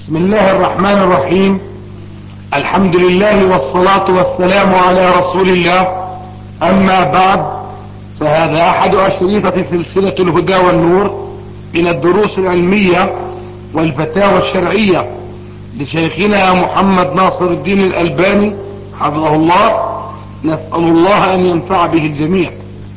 بسم الله الرحمن الرحيم. الحمد لله والصلاة والسلام على رسول الله. أما بعد، فهذا أحد أشريطة سلسلة الهدى والنور من الدروس العلمية والفتاوى الشرعية لشيخنا محمد ناصر الدين الألباني حفظه الله. نسأل الله أن ينفع به الجميع.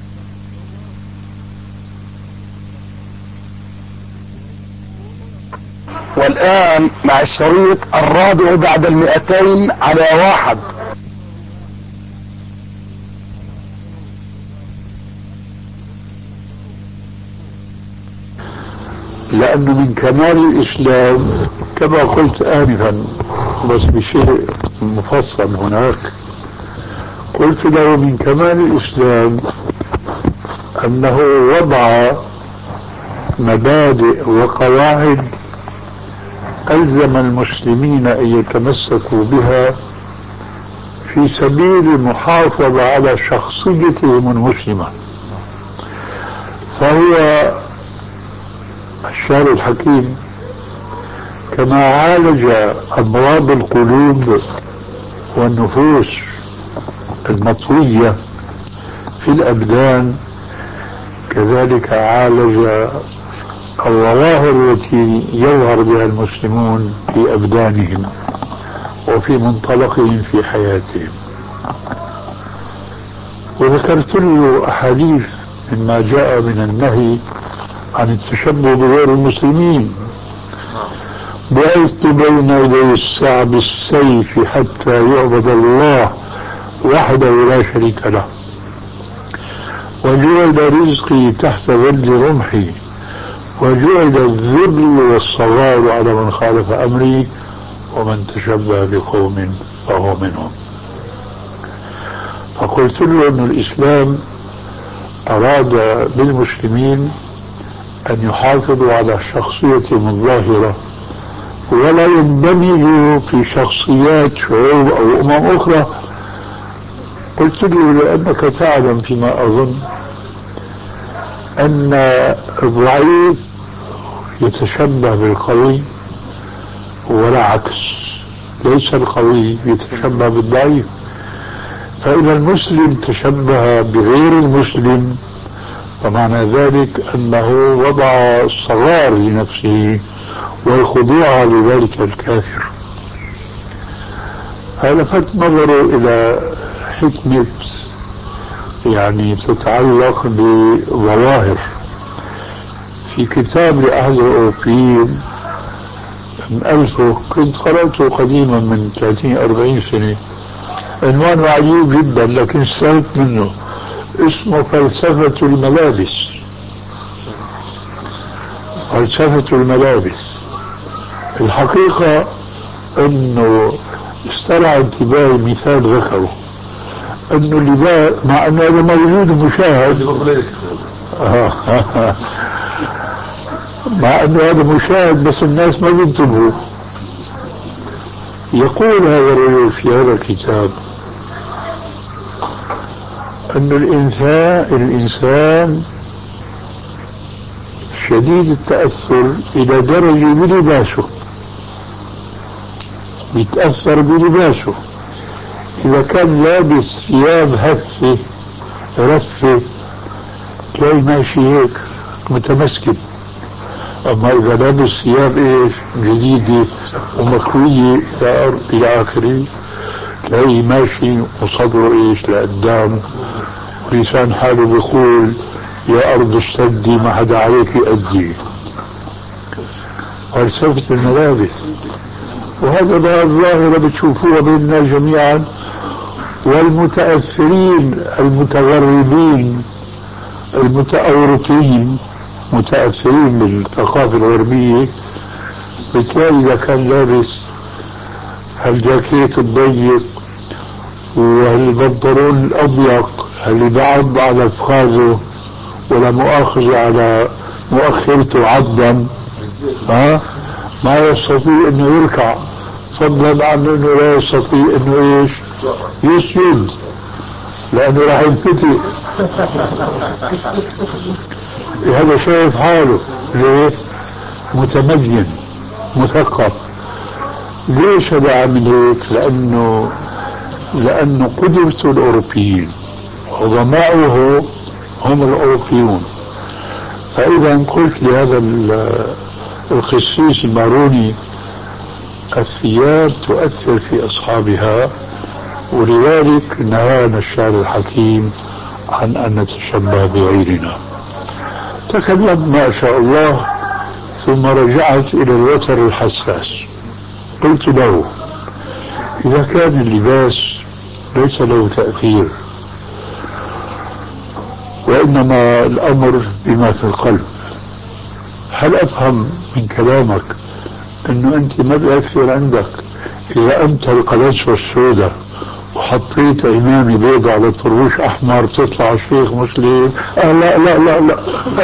والآن مع الشريط الرابع بعد 200 على 1. لأنه من كمال الإسلام كما قلت آنفا، بس بشيء مفصل هناك، قلت له من كمال الإسلام أنه وضع مبادئ وقواعد ألزم المسلمين أن يتمسكوا بها في سبيل المحافظة على شخصيتهم المسلمة. فهو الشاعر الحكيم كما عالج أمراض القلوب والنفوس المطوية في الأبدان، كذلك عالج الظواهر التي يظهر بها المسلمون في أبدانهم وفي منطلقهم في حياتهم. وذكرت له أحاديث مما جاء من النهي عن التشبه بغير المسلمين: بعثت بين يدي الساعة بالسيف حتى يعبد الله وحده لا شريك له، وجعل رزقي تحت ظل رمحي، وجعل الذل والصغار على من خالف أمري، ومن تشبه بقوم فهو منهم. فقلت له أن الإسلام أراد بالمسلمين أن يحافظوا على شخصيتهم الظاهرة ولا يندمجوا في شخصيات شعوب أو أمم أخرى. قلت له لأنك تعلم فيما أظن أن الضعيف يتشبه بالقوي ولا عكس، ليس القوي يتشبه بالضعيف. فإذا المسلم تشبه بغير المسلم فمعنى ذلك أنه وضع الصغار لنفسه والخضوع لذلك الكافر. فلفت نظره إلى حكمة يعني تتعلق بظواهر في كتاب لأحد الأوروبيين ألفه، كنت قرأته قديما من 30-40 سنة، عنوانه عجيب جدا لكن استفدت منه، اسمه فلسفة الملابس. فلسفة الملابس. الحقيقة أنه استرعى انتباهي مثال ذكره، أنه اللباس مع أنه هذا موجود مشاهد مع أنه هذا مشاهد بس الناس ما بينتبهوا. يقول هذا الرجل في هذا الكتاب أن الإنسان شديد التأثر إلى درجة بلباسه، يتأثر بلباسه. إذا كان لابس ثياب هفة رفة تلاقي ماشي هيك متمسكن، أما إذا لابس ثياب إيش جديدة ومكوية إلى آخره تلاقي ماشي وصدره إيش لقدام، ولسان حاله بيقول يا أرض اشتدي ما حدا عليك يأدي. فلسفة الملابس. وهذا الظاهرة بتشوفوها بيننا جميعا، والمتأثرين المتغربين المتأوروبيين متأثرين بالثقافة الغربية بتلاقي إذا كان لابس هالجاكيت الضيق والبنطلون الأضيق اللي بعض على فخاذه ولا مؤاخذة على مؤخرته عضا، ما يستطيع انه يركع، فضلا عن انه لا يستطيع انه ايش يسجد لانه راح ينفتح. هذا شايف حاله ليه؟ متمدن مثقف، ليش هذا عامل هيك؟ لأنه قدرته الأوروبيين وضمائه هم الأوروبيون. فإذا قلت لهذا القسيس الماروني الثياب تؤثر في أصحابها، ولذلك نهانا الشاعر الحكيم عن أن نتشبه بغيرنا. تكلمت ما شاء الله، ثم رجعت إلى الوتر الحساس. قلت له: إذا كان اللباس ليس له تأثير وإنما الأمر بما في القلب، هل أفهم من كلامك أنه أنت ما بيأثر عندك إذا أنت القلنسوة السوداء وحطيت إمامي بيضة على طروش أحمر تطلع شيخ مسلم؟ لا لا لا لا.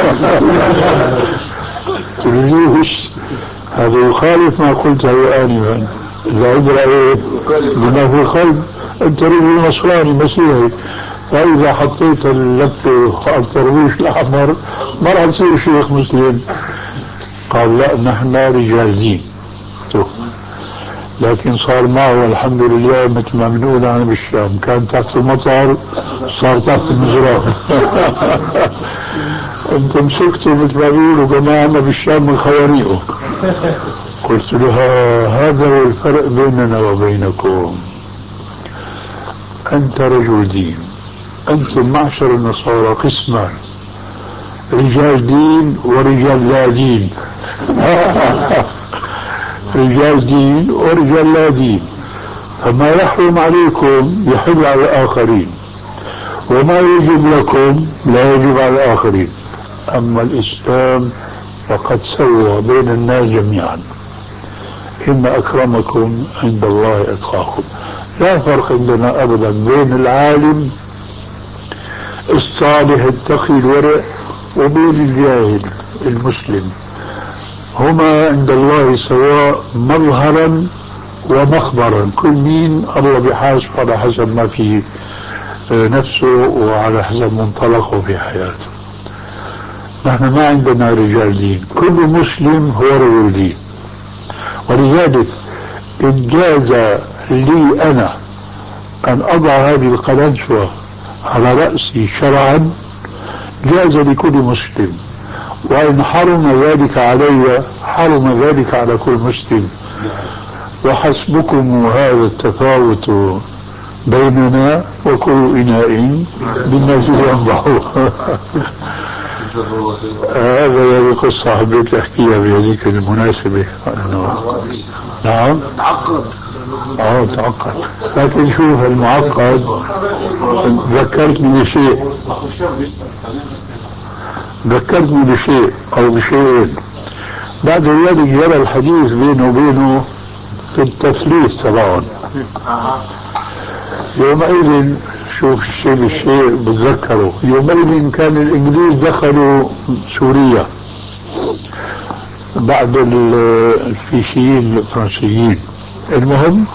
ليش؟ هذا يخالف ما قلته آنفا. العبرة إيه؟ بما في القلب. أنت رجل نصراني مسيحي، فإذا حطيت اللفة على الطروش الأحمر ما راح تصير شيخ مسلم. قال: لا، نحن رجال دين. لكن صار معه والحمد لله مثل ما بنقول أنا بالشام، كان تحت المطر صار تحت المزرعة. انتم مسكتوا مثل ما بيقولوا جماعنا بالشام من خواريقه. قلت لها: هذا هو الفرق بيننا وبينكم، أنت رجل دين، أنتم معشر النصارى قسمان: رجال دين ورجال لا دين. رجال دين ورجال لا دين، فما يحرم عليكم يحل على الآخرين، وما يجب لكم لا يجب على الآخرين. أما الإسلام فقد سوى بين الناس جميعا: إن أكرمكم عند الله أتقاكم. لا فرق عندنا أبدا بين العالم الصالح التقي الورع وبين الجاهل المسلم. هما عند الله سواء مظهرا ومخبرا، كل مين الله بحاسب على حسب ما في نفسه وعلى حسب منطلقه في حياته. نحن ما عندنا رجال دين، كل مسلم هو رجل دين. ولذلك إن جاز لي أنا أن أضع هذه القلنسوة على رأسي شرعا جاز لكل مسلم، وإن حرم ذلك علي حرم ذلك على كل مسلم. وحسبكم هذا التفاوت بيننا وكل إناء بالناس ينضح. هذا يعني قصة حبيت أحكيها بهذيك المناسبة. نعم تعقد. تعقد، لكن شوف المعقد ذكرتني بشيء أو بشيئين. بعد ذلك جرى الحديث بينه وبينه في التثليث تبعهم. يومئذ شوف الشيء بالشيء بتذكره، يومئذ كان الإنجليز دخلوا سوريا بعد الفيشيين الفرنسيين. المهم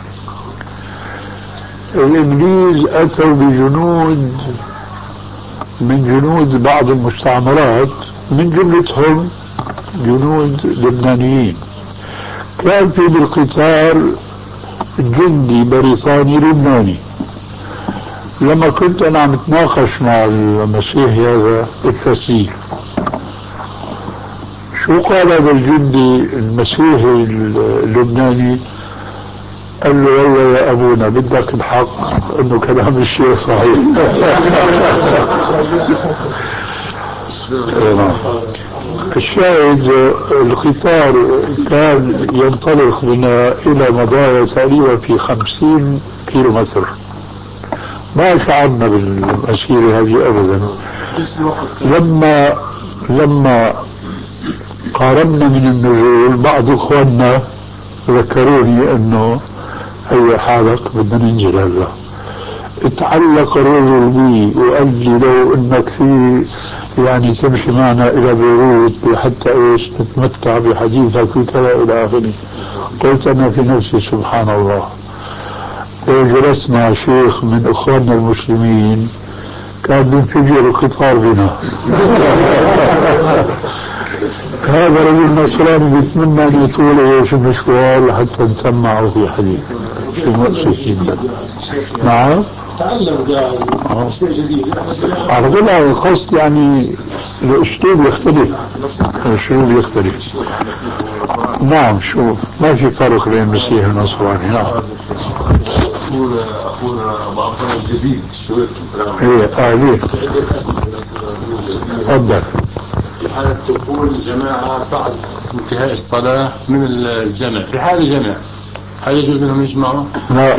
الإنجليز أتوا بجنود من جنود بعض المستعمرات، من جملتهم جنود لبنانيين. كان في بالقتال جندي بريطاني لبناني. لما كنت أنا عم اتناقش مع المسيحي هذا بالتسليف، شو قال هذا الجندي المسيحي اللبناني؟ قال له: والله يا أبونا بدك الحق أنه كلام الشيء صحيح. الشاهد القطار كان ينطلق بنا إلى مضايا تقريبا في 50 كيلومتر. ما شعرنا بالمسيرة هذه أبدا. لما قاربنا من النزول بعض إخواننا ذكروني أنه هي حالك بدنا ننزل هلا. اتعلق الرجل بي وقال لي: لو انك في يعني تمشي معنا الى بيروت حتى ايش تتمتع بحديثك وكذا الى اخره. قلت انا في نفسي سبحان الله، وجلست مع شيخ من اخواننا المسلمين كان بينفجر القطار بنا. هذا رجل نصراني بيتمنى ان يطول ايش المشوار حتى نسمعه في حديث في مؤسسين. نعم تعلم شيء جديد على كل القصد يعني الاسلوب يختلف. الاسلوب يختلف. نعم شوف ما في فرق بين المسيح والنصراني. نعم اخونا ابو عبد الله الجديد شو ايه ليه تفضل. في حالة دخول الجماعة بعد انتهاء الصلاة من الجمع في حال الجمع هل يجوز لهم يجمعوا؟ لا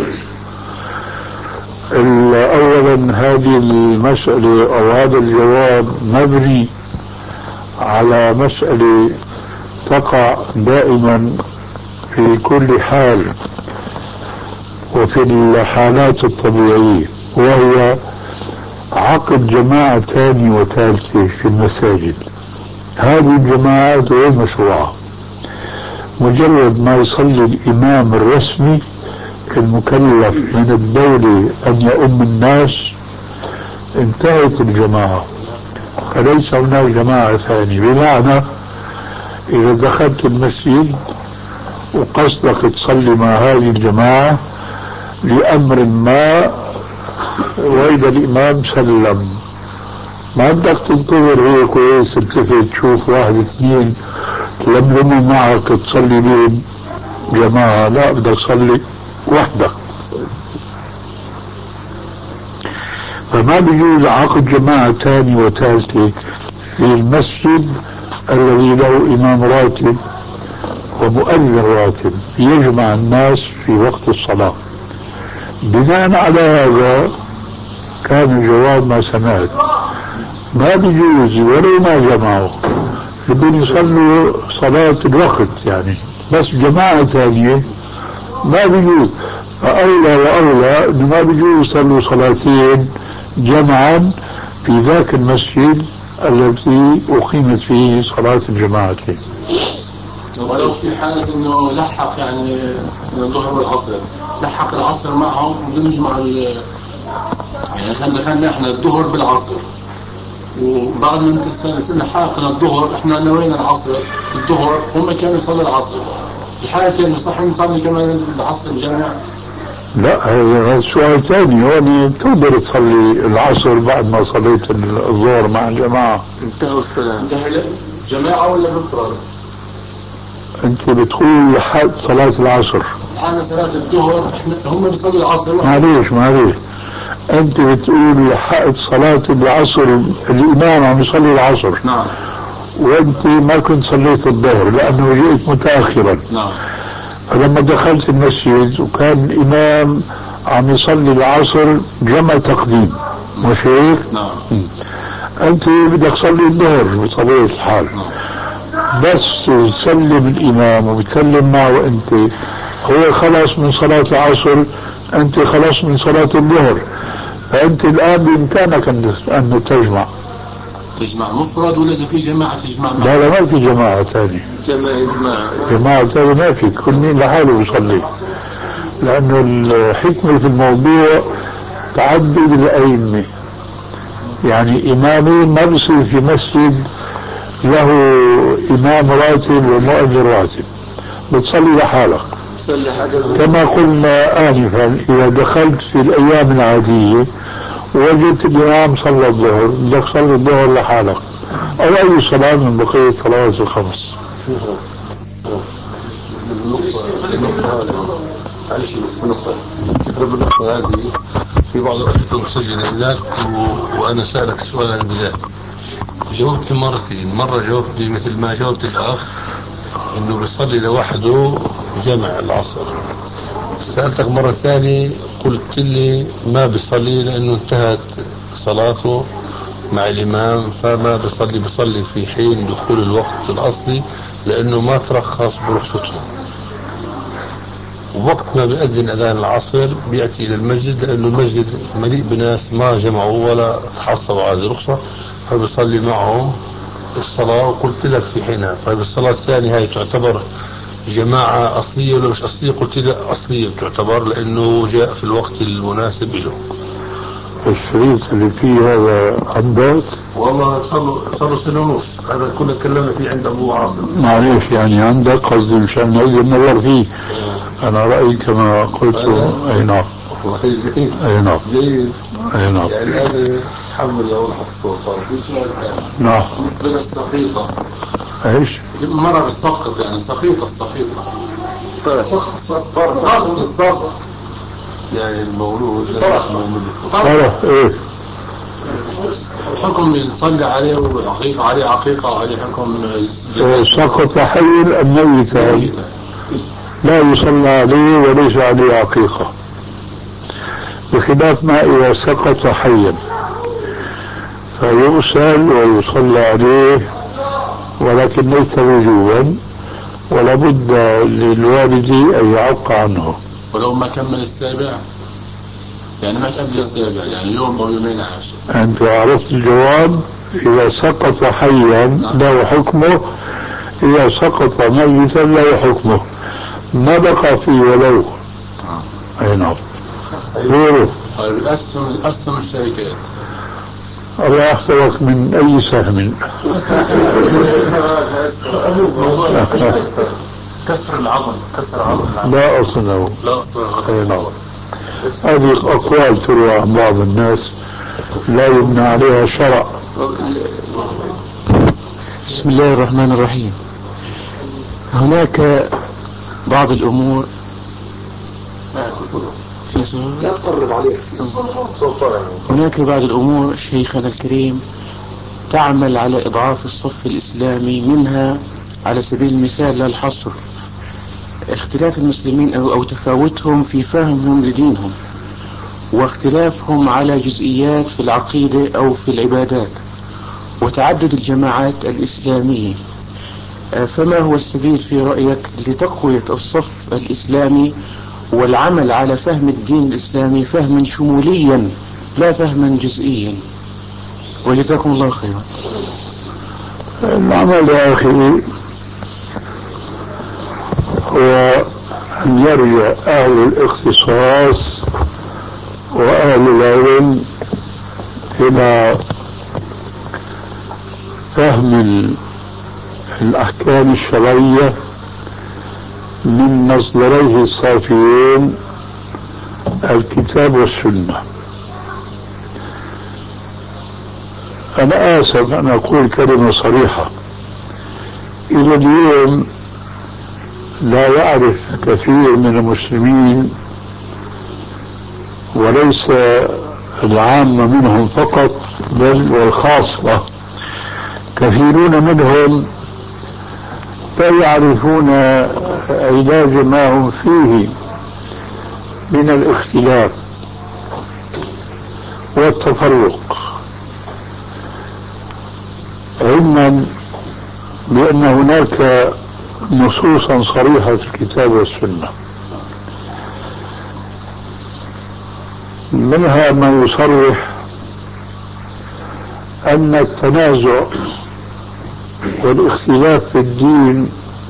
اولا هذه المسألة او هذا الجواب مبني على مسألة تقع دائما في كل حال وفي الحالات الطبيعية، وهي عقد جماعة ثانية وثالثة في المساجد. هذه الجماعات غير مشروعة. مجرد ما يصلي الإمام الرسمي المكلف من الدولة أن يؤم الناس انتهت الجماعة، فليس هناك جماعة ثانية. بمعنى إذا دخلت المسجد وقصدك تصلي مع هذه الجماعة لأمر ما وإذا الإمام سلم، ما بدك تنتظر هيك كويس تلتفت تشوف واحد اثنين تلملموا معك تصلي بهم جماعة. لا، بدك تصلي وحدك. فما بيجوز عقد جماعة ثانية وثالثة في المسجد الذي له إمام راتب ومؤذن راتب يجمع الناس في وقت الصلاة. بناء على هذا كان الجواب ما سمعت، ما بيجوز ولو ما جمعوا بدهم يصلوا صلاة الوقت يعني، بس جماعة ثانية ما بيجوز. فأولى وأولى إنه ما بيجوز يصلوا صلاتين جمعا في ذاك المسجد الذي أقيمت فيه صلاة الجماعتين. ولو في حالة إنه لحق يعني الظهر والعصر، لحق العصر معهم بدون يجمع يعني خلينا احنا الظهر بالعصر، وبعد ما لحقنا الظهر احنا نوينا العصر الظهر، هم كانوا يصلوا العصر. في حالة صح نصلي كمان العصر الجامع؟ لا، هذا سؤال ثاني. هون تقدر تصلي العصر بعد ما صليت الظهر مع الجماعة. انتهوا الصلاة. انتهى جماعة ولا بفرد؟ انت بتقول لحد صلاة العصر. الحين صلاة الظهر احنا هم بيصلوا العصر. معليش انت بتقول لحقت صلاة العصر، الامام عم يصلي العصر. نعم. وانت ما كنت صليت الظهر لانه جئت متاخرا. نعم. فلما دخلت المسجد وكان الامام عم يصلي العصر جمع تقديم، مش هيك؟ نعم. انت بدك تصلي الظهر بطبيعة الحال. بس تسلم الامام وبتسلم معه انت، هو خلص من صلاة العصر، انت خلص من صلاة الظهر، فانت الان بامكانك ان تجمع مفرد ولا اذا في جماعة تجمع معه؟ لا ما في جماعة ثانية. جماعة ثانية ما في، كل مين لحاله بيصلي. لانه الحكمة في الموضوع تعدد الأئمة، يعني إمامين ما بصير في مسجد له إمام راتب ومؤذن راتب، بتصلي لحالك. كما قلنا آنفا، إذا دخلت في الأيام العادية ووجدت الإمام صلى الظهر بدك تصلي الظهر لحالك أو أي صلاة من بقية الصلوات الخمس. بالنقطة هذه في بعض الأسئلة مسجلة هناك وأنا سألك سؤال عن ذلك، جاوبت مرتين. مرة جاوبتني مثل ما جاوبت الأخ إنه بيصلي لوحده جمع العصر. سألتك مرة ثانية قلت لي ما بيصلي لأنه انتهت صلاته مع الإمام فما بيصلي في حين دخول الوقت الأصلي لأنه ما ترخص برخصته، ووقت ما بيأذن أذان العصر بيأتي إلى المسجد لأنه المسجد مليء بناس ما جمعوا ولا تحصلوا على هذه الرخصة، فبيصلي معهم الصلاة. وقلت لك في حينها طيب الصلاة الثانية هاي تعتبر جماعة أصلية ولا مش أصلية؟ قلت لي أصلية تعتبر لأنه جاء في الوقت المناسب له. الشريط اللي فيه هذا عندك؟ والله صار له سنة ونص، هذا كنا تكلمنا فيه عند أبو عاصم. معليش يعني عندك، قصدي مشان نقدر ننظر فيه. أنا رأيي كما قلت. أي نعم. أي نعم. جيد. أي نعم. يعني هذا حمل له لحق الصوت. في سؤال ثاني. نعم. بالنسبة للسقيطة. ايش؟ مرة بالسقط يعني السقيطة. السقط يعني المولود خلاص ايه الحكم نصلي عليه وعقيقة عليه عقيقة وعليه حكم سقط حيا أم ميتا؟ لا يصلى عليه وليس عليه عقيقة، بخلاف ما إذا سقط حيا فيغسل ويصلى عليه، ولكن ليس وجوبا، ولا بد للوالد أن يعق عنه. ولو ما كمل السابع يعني ما كمل السابع يعني يوم أو يومين عاش. أنت عرفت الجواب. إذا سقط حيا له حكمه، إذا سقط ميتا له حكمه، ما بقى فيه ولو. أي نعم. غيره. أسهم الشركات الله يحفظك من أي سهم. كسر العظم. لا أصل له. لا أصل له. أي نعم. هذه أقوال تروى عن بعض الناس لا يبنى عليها شرع. بسم الله الرحمن الرحيم. هناك بعض الأمور لا تقرب عليه. هناك بعض الأمور شيخنا الكريم تعمل على إضعاف الصف الإسلامي، منها على سبيل المثال لا الحصر اختلاف المسلمين أو تفاوتهم في فهمهم لدينهم، واختلافهم على جزئيات في العقيدة أو في العبادات، وتعدد الجماعات الإسلامية. فما هو السبيل في رأيك لتقوية الصف الإسلامي والعمل على فهم الدين الإسلامي فهما شموليا لا فهما جزئيا؟ وجزاكم الله خيرا. العمل يا أخي هو أن يرجع أهل الاختصاص وأهل العلم إلى فهم الأحكام الشرعية من مصدريه الصافيين الكتاب والسنة. أنا آسف أن أقول كلمة صريحة، إلى اليوم لا يعرف كثير من المسلمين، وليس العامة منهم فقط بل والخاصة، كثيرون منهم لا يعرفون علاج ما هم فيه من الاختلاف والتفرق، علما بأن هناك نصوصا صريحة في الكتاب والسنة، منها ما يصرح أن التنازع والاختلاف في الدين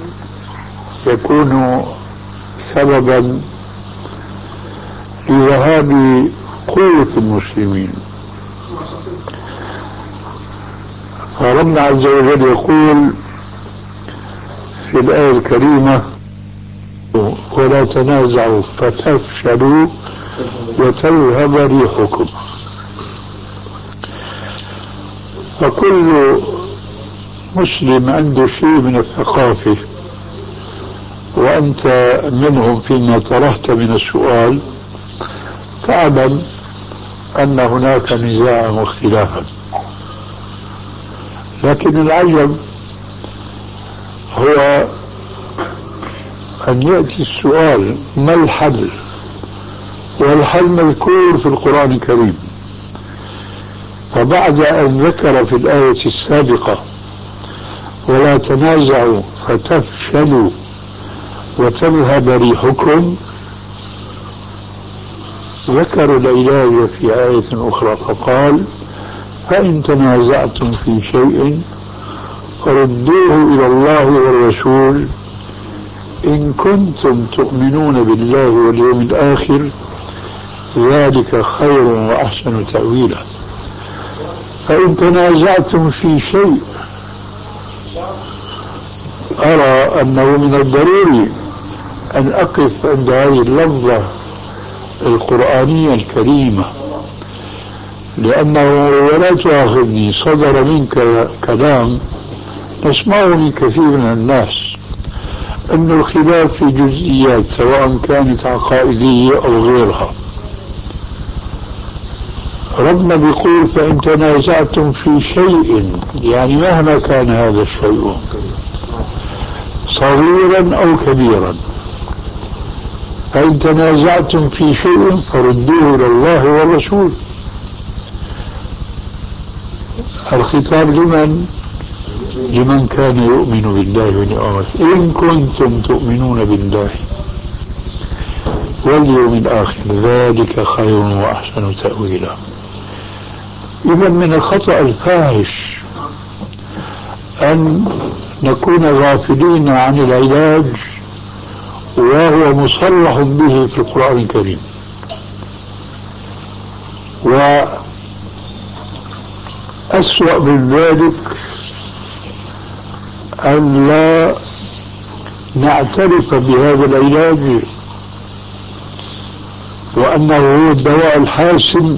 يكون سببا لذهاب قوة المسلمين. فربنا عز وجل يقول في الآية الكريمة: ولا تنازعوا فتفشلوا وتذهب ريحكم. فكل مسلم عنده شيء من الثقافة، وأنت منهم فيما طرحت من السؤال، تعلم أن هناك نزاعا واختلافا. لكن العجب هو أن يأتي السؤال: ما الحل؟ والحل مذكور في القرآن الكريم. فبعد أن ذكر في الآية السابقة ولا تنازعوا فتفشلوا وتذهب ريحكم، ذكر العلاج في آية أخرى فقال: فإن تنازعتم في شيء فردوه إلى الله والرسول إن كنتم تؤمنون بالله واليوم الآخر ذلك خير وأحسن تأويلا. فإن تنازعتم في شيء، أرى أنه من الضروري أن أقف عند هذه اللفظة القرآنية الكريمة، لأنه ولا تؤاخذني صدر منك كلام نسمعه من كثير من الناس أن الخلاف في جزئيات سواء كانت عقائدية أو غيرها. ربنا بيقول فإن تنازعتم في شيء، يعني مهما كان هذا الشيء صغيرا أو كبيرا، فإن تنازعتم في شيء فردوه إلى الله والرسول. الخطاب لمن؟ لمن كان يؤمن بالله واليوم، إن كنتم تؤمنون بالله واليوم الآخر ذلك خير وأحسن تأويلا. إذا من الخطأ الفاحش أن نكون غافلين عن العلاج وهو مصرح به في القرآن الكريم. وأسوأ من ذلك أن لا نعترف بهذا العلاج وأنه هو الدواء الحاسم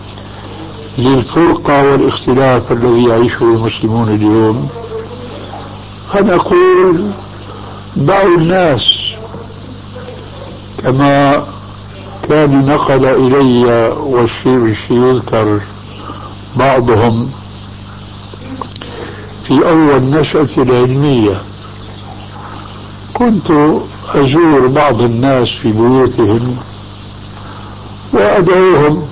للفرقة والاختلاف الذي يعيشه المسلمون اليوم. فنقول دعوا الناس، كما كان نقل إلي والشيء يذكر بعضهم في أول نشأتي العلمية، كنت أزور بعض الناس في بيوتهم وأدعوهم.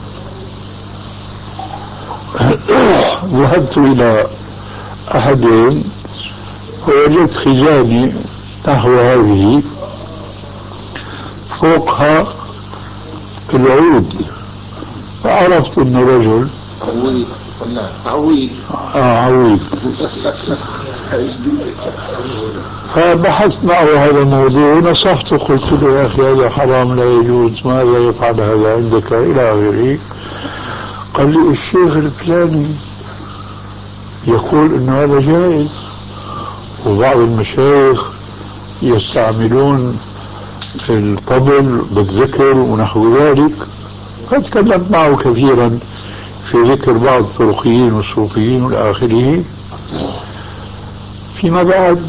ذهبت إلى أحدهم ووجدت خزانة نحو هذه فوقها العود، فعرفت أنه رجل عويل. فبحثت معه هذا الموضوع ونصحته، قلت له يا أخي هذا حرام لا يجوز، ماذا يفعل هذا عندك إلى آخره. قال لي الشيخ الفلاني يقول انه هذا جائز، وبعض المشايخ يستعملون الطبل بالذكر ونحو ذلك. فتكلمت معه كثيرا في ذكر بعض الطرقيين والصوفيين والى اخره. فيما بعد،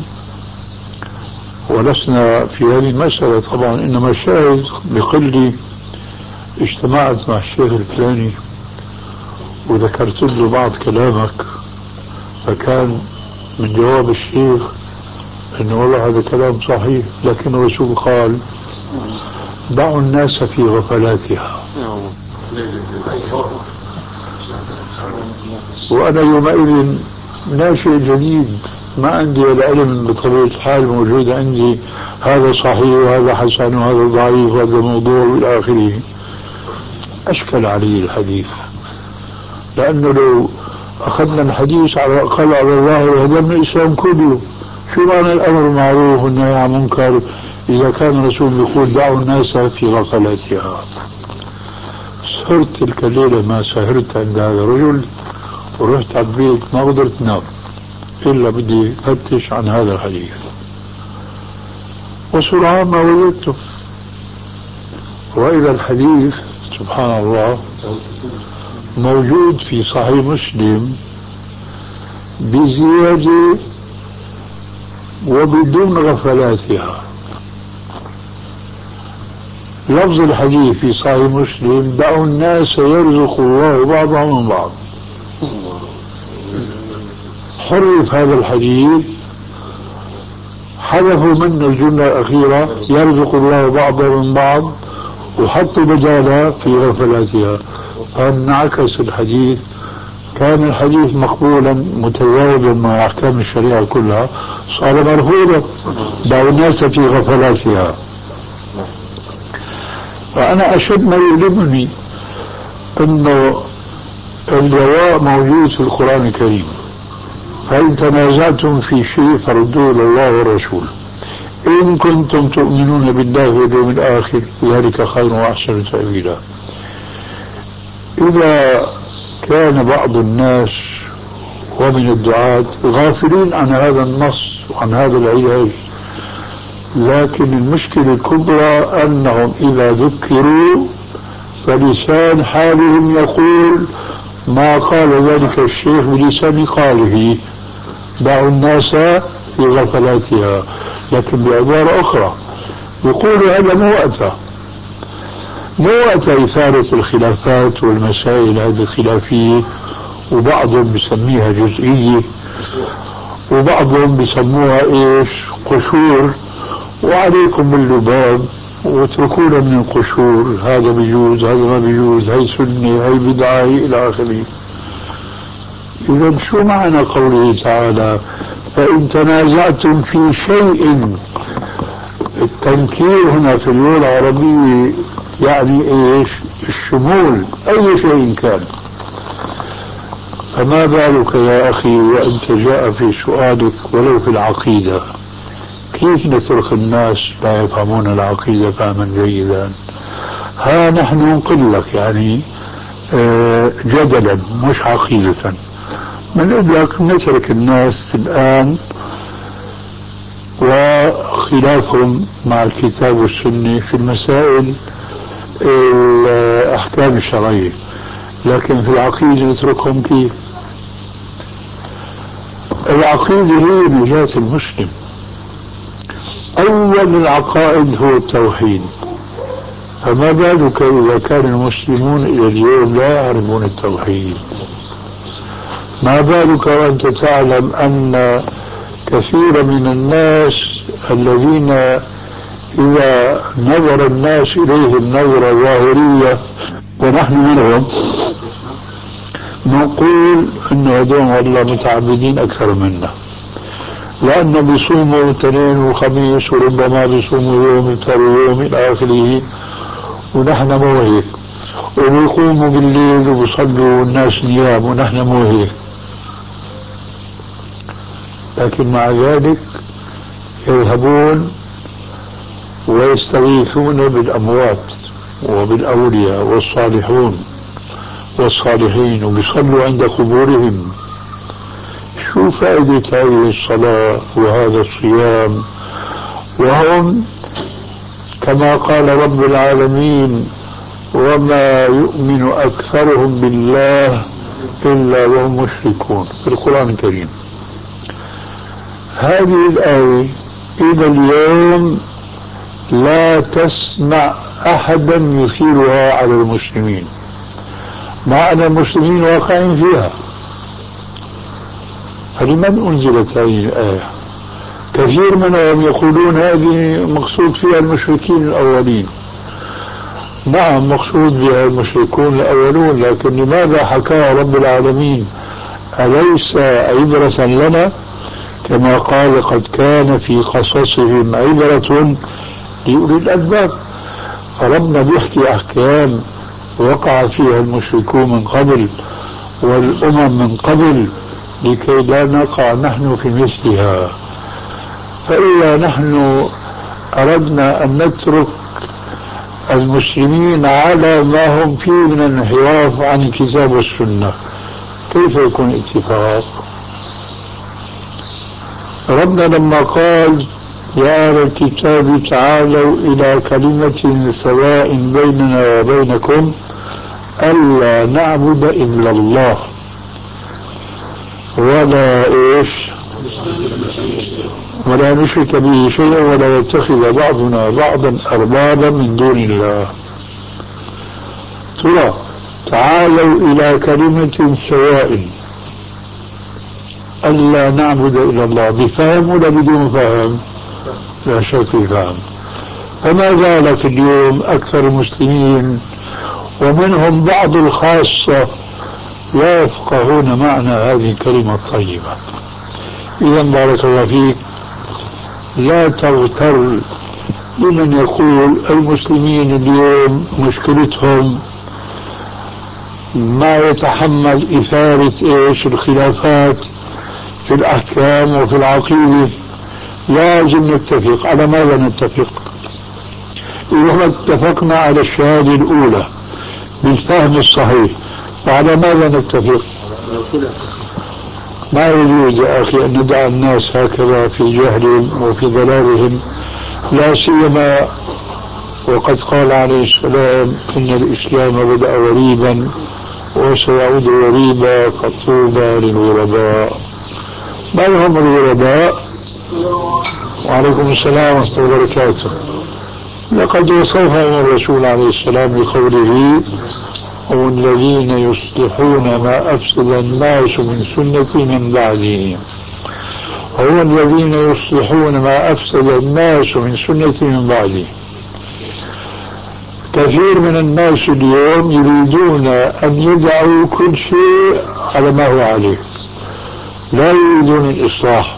ولسنا في هذه المسألة طبعا، انما الشاهد بيقول لي اجتمعت مع الشيخ الفلاني وذكرت له بعض كلامك، فكان من جواب الشيخ انه والله هذا كلام صحيح، لكن الرسول قال دعوا الناس في غفلاتها. وانا يومئذ ناشئ جديد، ما عندي العلم بطبيعة الحال موجود عندي هذا صحيح وهذا حسن وهذا ضعيف وهذا موضوع والى اخره. اشكل علي الحديث، لأنه لو أخذنا الحديث على الأقل على الله وهدمنا الإسلام كله. شو معنى الأمر معروف والنهي عن منكر إذا كان الرسول يقول دعوا الناس في غفلاتها؟ سهرت تلك الليلة ما سهرت عند هذا الرجل، ورحت على البيت ما قدرت نام إلا بدي فتش عن هذا الحديث، وسرعان ما وجدته. وإذا الحديث سبحان الله موجود في صحيح مسلم بزيادة وبدون غفلاتها. لفظ الحديث في صحيح مسلم دعوا الناس يرزق الله بعضهم من بعض. حرف هذا الحديث، حذفوا منه الجملة الأخيرة يرزق الله بعضهم من بعض، وحطوا بدالها في غفلاتها، فانعكس الحديث. كان الحديث مقبولا متجاوبا مع أحكام الشريعة كلها، صار مرفوضا دعوا الناس في غفلاتها. فأنا أشد ما يؤلمني أنه الجواب موجود في القرآن الكريم، فإن تنازعتم في شيء فردوه إلى الله والرسول إن كنتم تؤمنون بالله واليوم الآخر ذلك خير وأحسن تأويلا. إذا كان بعض الناس ومن الدعاة غافلين عن هذا النص وعن هذا العلاج، لكن المشكلة الكبرى أنهم إذا ذكروا فلسان حالهم يقول ما قال ذلك الشيخ بلسان قاله، دعوا الناس في غفلاتها. لكن بعبارة أخرى يقول هذا مو وقت إثارة الخلافات والمسائل هذه الخلافية، وبعضهم بسميها جزئية وبعضهم بسموها إيش قشور، وعليكم باللباب واتركونا من القشور، هذا بيجوز هذا ما بيجوز، هي سنة هي بدعة إلى آخره. إذا شو معنى قوله تعالى فإن تنازعتم في شيء؟ التنكير هنا في اللغة العربية يعني إيش؟ الشمول، أي شيء كان. فما بالك يا أخي وأنت جاء في سؤالك ولو في العقيدة، كيف نترك الناس لا يفهمون العقيدة فهما جيدا؟ ها نحن ننقل لك يعني جدلا مش عقيدة، بنقول لك نترك الناس الآن وخلافهم مع الكتاب والسنة في المسائل الأحكام الشرعية، لكن في العقيدة نتركهم كيف؟ العقيدة هي نجاة المسلم. أول العقائد هو التوحيد، فما بالك إذا كان المسلمون إلى اليوم لا يعرفون التوحيد؟ ما بالك وأنت تعلم أن كثير من الناس الذين إذا نظر الناس إليهم نظرة ظاهرية ونحن منهم نقول إنه هذول والله متعبدين أكثر منا، لأنه بيصوموا اثنين وخميس وربما بيصوموا يوم يفطروا يوم إلى آخره، ونحن مو هيك، وبيقوموا بالليل وبيصلوا والناس نيام ونحن مو هيك. لكن مع ذلك يذهبون ويستغيثون بالأموات وبالأولياء والصالحون والصالحين وبيصلوا عند قبورهم. شو فائدة هذه الصلاة وهذا الصيام وهم كما قال رب العالمين وما يؤمن أكثرهم بالله إلا وهم مشركون في القرآن الكريم؟ هذه الآية إلى اليوم لا تسمع أحدا يثيرها على المسلمين، مع أن المسلمين واقعين فيها. فلمن أنزلت هذه الآية؟ كثير منهم يقولون هذه مقصود فيها المشركين الأولين. نعم مقصود بها المشركون الأولون، لكن لماذا حكاها رب العالمين؟ أليس عبرة لنا؟ كما قال قد كان في قصصهم عبرة لأولي الألباب. فربنا بيحكي أحكام وقع فيها المشركون من قبل والأمم من قبل لكي لا نقع نحن في مثلها. فإذا نحن أردنا أن نترك المسلمين على ما هم فيه من الانحراف عن الكتاب والسنة، كيف يكون اتفاق؟ ربنا لما قال يا أهل الكتاب تعالوا إلى كلمة سواء بيننا وبينكم ألا نعبد إلا الله ولا ولا نشرك به شيئا ولا يتخذ بعضنا بعضا أربابا من دون الله. ترى تعالوا إلى كلمة سواء ألا نعبد إلا الله، بفهم ولا بدون فهم؟ لا شك فهم. فما زالت اليوم أكثر المسلمين ومنهم بعض الخاصة لا يفقهون معنى هذه الكلمة الطيبة. إذا بارك الله فيك لا تغتر لمن يقول المسلمين اليوم مشكلتهم ما يتحمل إثارة الخلافات في الأحكام وفي العقيدة. لازم نتفق. على ماذا نتفق؟ إذا اتفقنا على الشهادة الأولى بالفهم الصحيح وعلى ماذا نتفق؟ ما يجوز يا أخي أن ندع الناس هكذا في جهلهم وفي ضلالهم، لا سيما وقد قال عليه السلام إن الإسلام بدأ غريبا وسيعود غريبا فطوبى للغرباء. من هم الغرباء؟ وعليكم السلام ورحمة الله وبركاته. لقد وصفهم الرسول عليه السلام بقوله هم الذين يصلحون ما أفسد الناس من سنتي من بعدي. هم الذين يصلحون ما أفسد الناس من سنتي من بعدي. كثير من الناس اليوم يريدون أن يدعوا كل شيء على ما هو عليه، لا يريدون الإصلاح.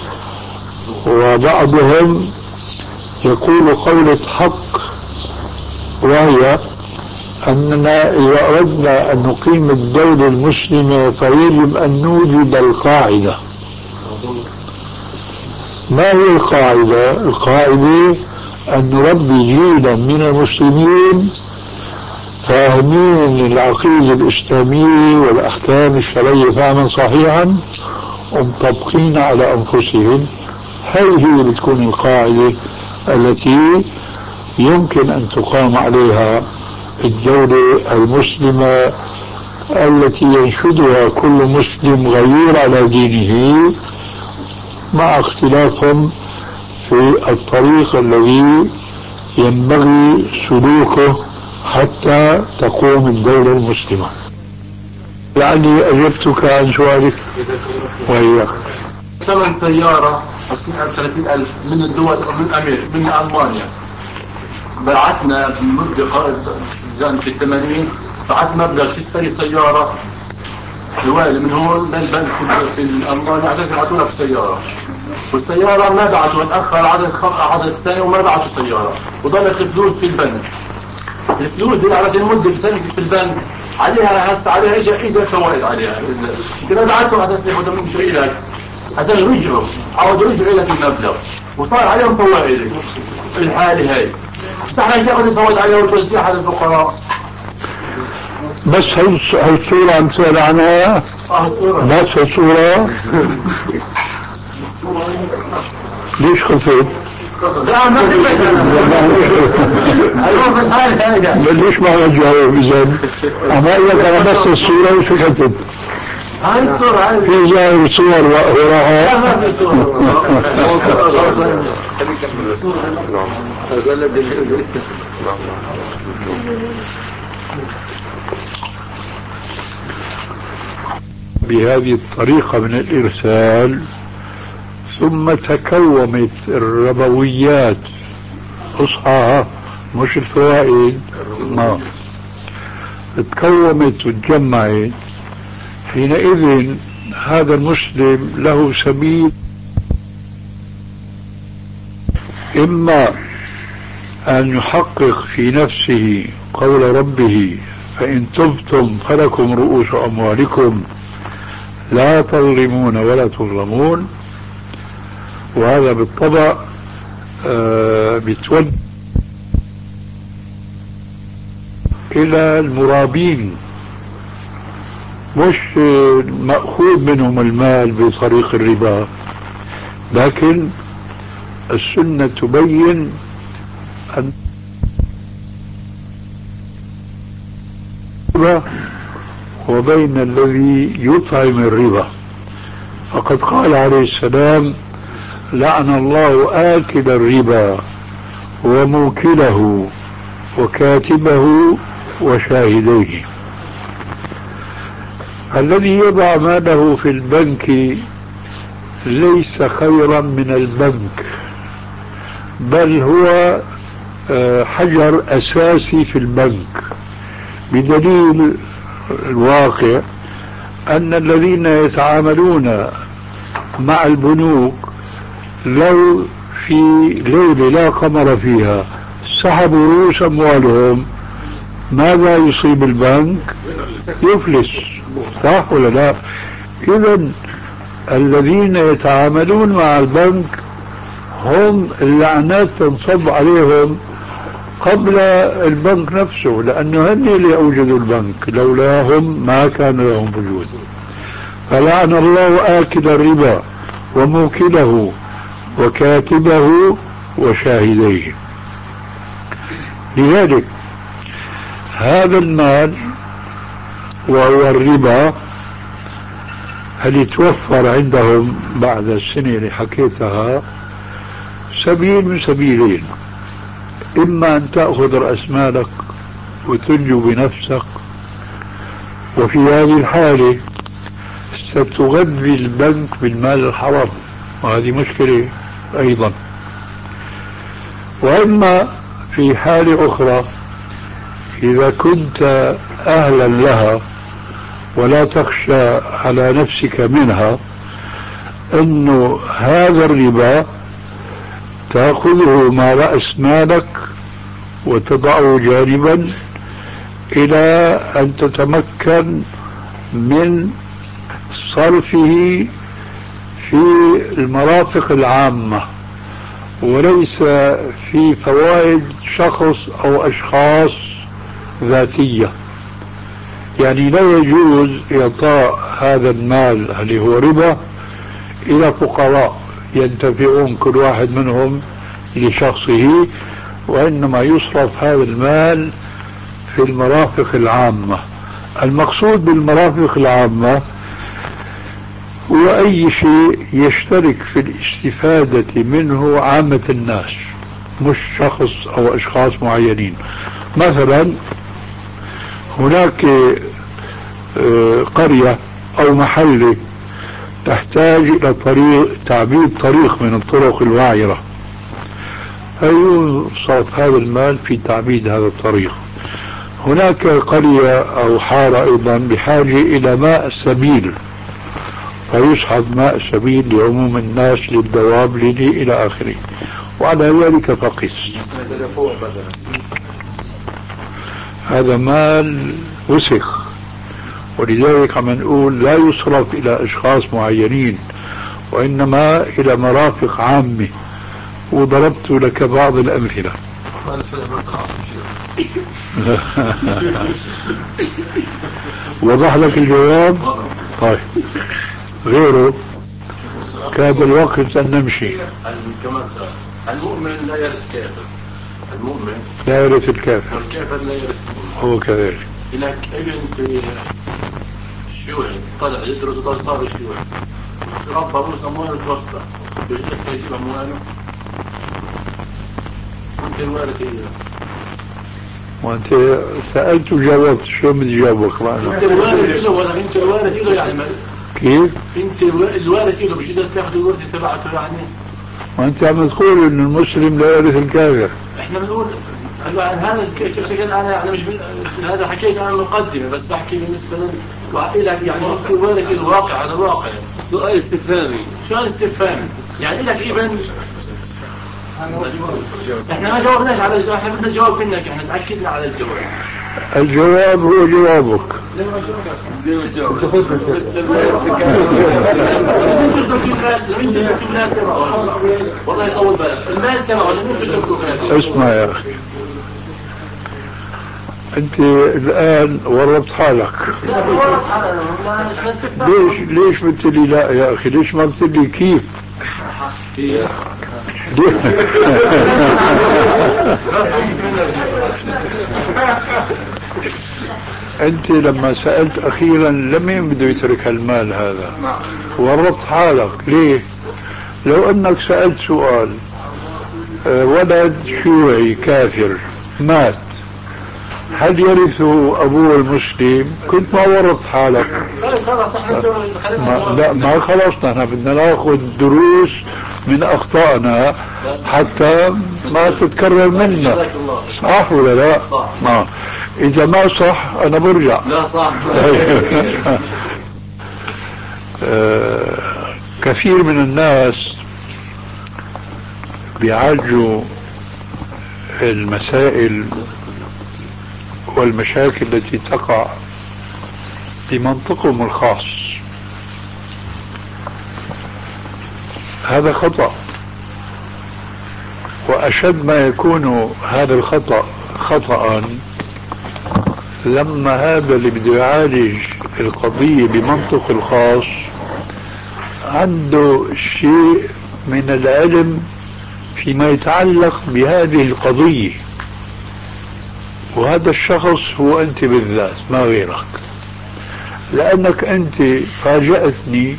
وبعضهم يقول قولة حق، وهي أننا إذا أردنا أن نقيم الدولة المسلمة فيجب أن نوجد القاعدة. ما هي القاعدة؟ القاعدة أن نربي جيلا من المسلمين فاهمين العقيدة الإسلامية والأحكام الشرعية فهما صحيحا ومطبقين على أنفسهم. هذه بتكون القاعدة التي يمكن أن تقام عليها الدولة المسلمة التي ينشدها كل مسلم غيور على دينه، مع اختلافهم في الطريق الذي ينبغي سلوكه حتى تقوم الدولة المسلمة. لعلي أجبتك عن سؤالك وإياك. ثمن سيارة 20,000-30,000 من الدول من أمريكا من ألمانيا، بعتنا في 80 بعت مبلغ تشتري سيارة الوالد من هون للبنك في ألمانيا عشان يبعثونا في السيارة، والسيارة ما بعتوا، تأخر عدد سنة وما بعتوا سيارة، وضلت الفلوس في البنك. الفلوس دي على المدة بسنة في البنك عليها هسه عليها إجا فوائد عليها. كنا بعتوا أساس ياخذوا من شيء لك عشان رجعوا عاودوا رجعوا لك المبلغ وصار عليهم فوائد. الحالة هاي استحنا تاخذ فوائد عليها وتوزيعها على الفقراء. بس هالصورة عم تسأل عنها؟ بس هالصورة ليش خفيت؟ لا ما خفيت انا ليش ما رجعوا إذن؟ أما إذا كان بس الصورة وسكتت. هاي الصورة هاي في ظاهر صور وراها؟ لا ما في صورة. بهذه الطريقة من الإرسال ثم تكومت الربويات أصحاها مش الفوائد، ما تكومت وتجمعت. حينئذ هذا المسلم له سبيل، إما أن يحقق في نفسه قول ربه فإن تبتم فلكم رؤوس أموالكم لا تظلمون ولا تظلمون، وهذا بالطبع بتودي إلى المرابين، مش مأخوذ منهم المال بطريق الربا، لكن السنة تبين أن الربا وبين الذي يطعم الربا. فقد قال عليه السلام لعن الله آكل الربا وموكله وكاتبه وشاهديه. الذي يضع ماله في البنك ليس خيرا من البنك، بل هو حجر أساسي في البنك، بدليل الواقع أن الذين يتعاملون مع البنوك لو في ليلة لا قمر فيها سحبوا رؤوس أموالهم ماذا يصيب البنك؟ يفلس، صح ولا لا؟ إذن الذين يتعاملون مع البنك هم اللعنات تنصب عليهم قبل البنك نفسه، لأنه هن اللي أوجدوا البنك، لولاهم ما كان لهم وجود. فلعن الله آكل الربا وموكله وكاتبه وشاهديه. لذلك هذا المال وهو الربا هل يتوفر عندهم بعد السنة اللي حكيتها سبيل من سبيلين: إما أن تأخذ رأس مالك وتنجو بنفسك، وفي هذه الحالة ستغذي البنك بالمال الحرام، وهذه مشكلة أيضا. وإما في حالة أخرى إذا كنت أهلا لها ولا تخشى على نفسك منها، أنه هذا الربا تأخذه مع رأس مالك وتضعه جانبا إلى أن تتمكن من صرفه في المرافق العامة، وليس في فوائد شخص أو أشخاص ذاتية. يعني لا يجوز إعطاء هذا المال اللي هو ربا إلى فقراء ينتفعون كل واحد منهم لشخصه، وإنما يصرف هذا المال في المرافق العامة. المقصود بالمرافق العامة هو أي شيء يشترك في الاستفادة منه عامة الناس، مش شخص أو أشخاص معينين. مثلا هناك قرية أو محلة تحتاج إلى تعبيد طريق من الطرق الوعرة، فيصرف هذا المال في تعبيد هذا الطريق. هناك قرية أو حارة أيضا بحاجة إلى ماء السبيل، فيسحب ماء السبيل لعموم الناس للدواب إلى آخره، وعلى ذلك فقس. هذا مال وسخ، ولذلك عم نقول لا يصرف إلى أشخاص معينين، وإنما إلى مرافق عامة. وضربت لك بعض الأمثلة. وضح لك الجواب؟ طيب، غيره كاد الوقت أن نمشي. المؤمن لا يرث كافر، المؤمن لا يرث الكافر، والكافر لا يرث هو كذلك. لك ابن شيوعي طلع يدرس وصار شيوعي، ربى روس أمواله توسط بيجيك تجيب أمواله، أنت الوارث وأنت سألت وجاوبت، شو بدي جاوبك معنا؟ أنت الوارث له ولا أنت الوارث له؟ يعني كيف؟ أنت الوارث له مش تقدر تاخذ الورثة تبعته يعني. وأنت عم تقول إن المسلم لا يرث الكافر. إحنا بنقول هذا الشكل أنا مش هذا حكيت أنا مقدمة، بس بحكي بالنسبة لك يعني أنت الوارث الواقع، هذا الواقع. سؤال استفهامي. سؤال استفهامي يعني لك ابن. احنا ما جاوبناش على الجواب، احنا بدنا جواب منك، احنا تأكدنا على الجواب. الجواب هو جوابك. والله يطول بالك، المال تبعه اسمع يا اخي، انت الان ورطت حالك. ليش قلت لي لا يا اخي؟ ليش ما قلت لي كيف؟ انت لما سألت اخيرا لمين بده يترك المال هذا؟ ورطت حالك. ليه؟ لو انك سألت سؤال ولد شيوعي كافر مات، هل يرثه ابوه المسلم؟ كنت ما ورطت حالك. لا ما خلصنا، احنا بدنا ناخذ دروس من اخطائنا حتى ما تتكرر منا. صح ولا لا؟ صح. اذا ما صح انا برجع. لا صح. كثير من الناس بيعالجوا المسائل والمشاكل التي تقع بمنطقهم الخاص. هذا خطأ، وأشد ما يكون هذا الخطأ خطأ لما هذا اللي بده يعالج القضية بمنطق الخاص عنده شيء من العلم فيما يتعلق بهذه القضية، وهذا الشخص هو أنت بالذات ما غيرك، لأنك أنت فاجأتني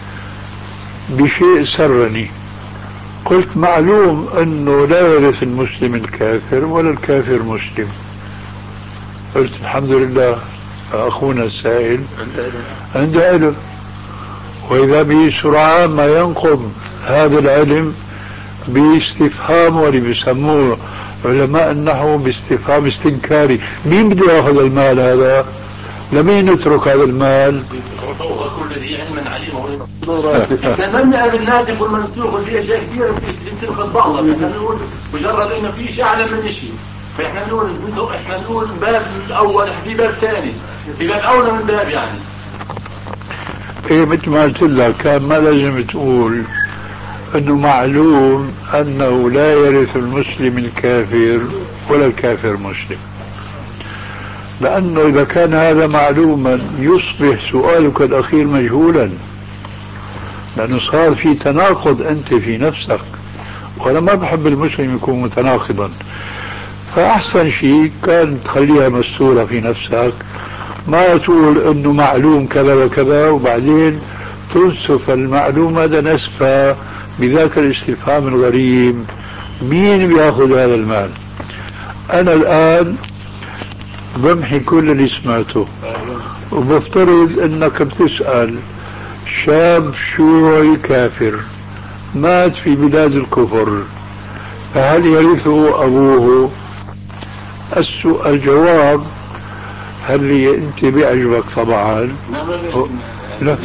بشيء سرني. قلت معلوم أنه لا يرث المسلم الكافر ولا الكافر مسلم. قلت الحمد لله أخونا السائل عنده علم، وإذا به سرعان ما ينقض هذا العلم باستفهام، واللي بيسموه علماء النحو باستفهام استنكاري. مين بده ياخذ المال هذا؟ لمين نترك هذا المال؟ كل ذي علم عليم. احنا لم نعرف الناتج والمنسوخ وفي اشياء كثيره تنقض بعضها. احنا بنقول مجرد انه في شيء اعلى من شيء، فاحنا بنقول باب الاول في باب ثاني، في باب اولى من باب يعني. ايه مثل ما قلت لك كان ما لازم تقول انه معلوم انه لا يرث المسلم الكافر ولا الكافر مسلم، لانه اذا كان هذا معلوما يصبح سؤالك الاخير مجهولا، لانه صار في تناقض انت في نفسك، وانا ما بحب المسلم يكون متناقضا. فاحسن شيء كان تخليها مستورة في نفسك، ما تقول انه معلوم كذا وكذا وبعدين تنسف المعلومة نسفة بذاك الاستفهام الغريب مين بياخذ هذا المال. انا الان بمحي كل اللي سمعته، وبفترض انك بتسأل شاب شيوعي كافر مات في بلاد الكفر، فهل يرثه ابوه؟ الجواب هل انت بيعجبك طبعا؟ لا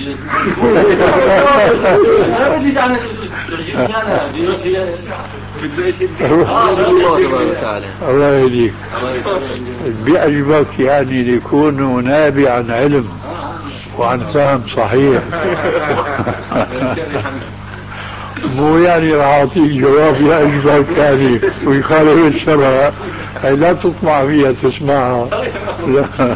الله يهديك. بيعجبك يعني ليكون نابع عن علم وعن فهم صحيح. مو يعني راح اعطيك جواب يعجبك يعني ويخالف الشرع، هي لا تطمع فيها تسمعها. لا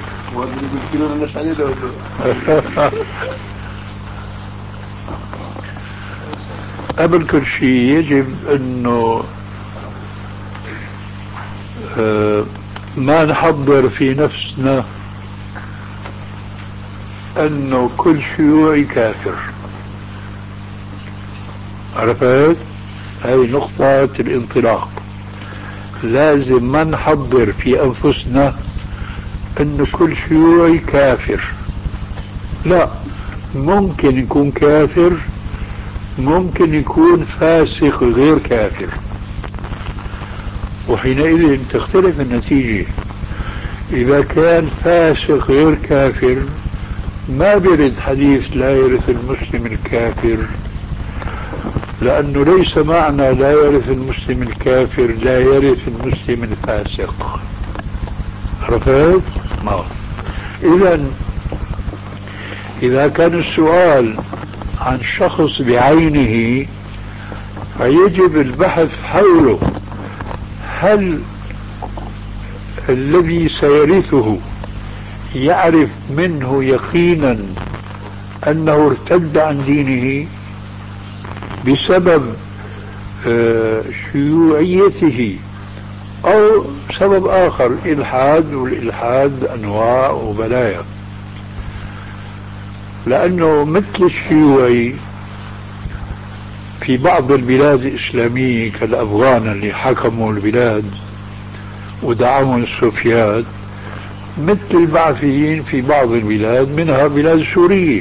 قبل كل شيء يجب انه ما نحضر في نفسنا انه كل شيوعي كافر. عرفت؟ هاي نقطة الانطلاق. لازم ما نحضر في انفسنا انه كل شيوعي كافر، لا، ممكن يكون كافر، ممكن يكون فاسق غير كافر، وحينئذ تختلف النتيجة. إذا كان فاسق غير كافر ما بيرد حديث لا يرث المسلم الكافر، لأنه ليس معنى لا يرث المسلم الكافر لا يرث المسلم الفاسق. عرفت؟ إذا كان السؤال عن شخص بعينه فيجب البحث حوله. هل الذي سيرثه يعرف منه يقينا أنه ارتد عن دينه بسبب شيوعيته أو سبب آخر، إلحاد، والإلحاد أنواع وبلايا. لأنه مثل الشيوعي في بعض البلاد الإسلامية كالأفغان اللي حكموا البلاد ودعموا السوفيات، مثل البعثيين في بعض البلاد منها بلاد سورية.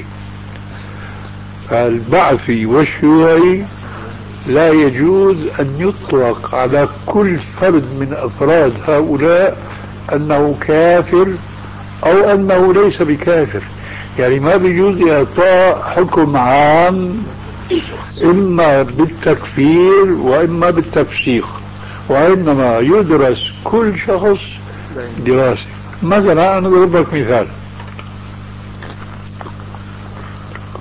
فالبعثي والشيوعي لا يجوز أن يطلق على كل فرد من أفراد هؤلاء أنه كافر أو أنه ليس بكافر. يعني ما بيجوز إعطاء حكم عام إما بالتكفير وإما بالتفسيق، وإنما يدرس كل شخص دراسة. مثلا أنا أضرب لك مثال.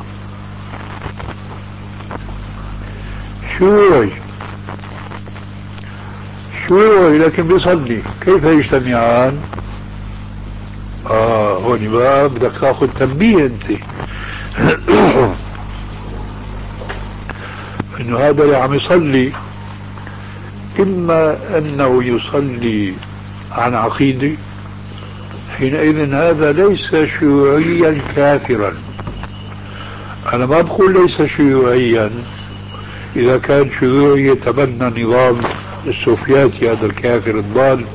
شيوعي شيوعي لكن بيصلي، كيف يجتمعان؟ هون بقى بدك تاخذ تنبيه انت انه هذا اللي عم يصلي اما انه يصلي عن عقيدة، حينئذ هذا ليس شيوعيا كافرا. انا ما بقول ليس شيوعيا اذا كان شيوعي يتبنى نظام السوفياتي هذا الكافر الضال،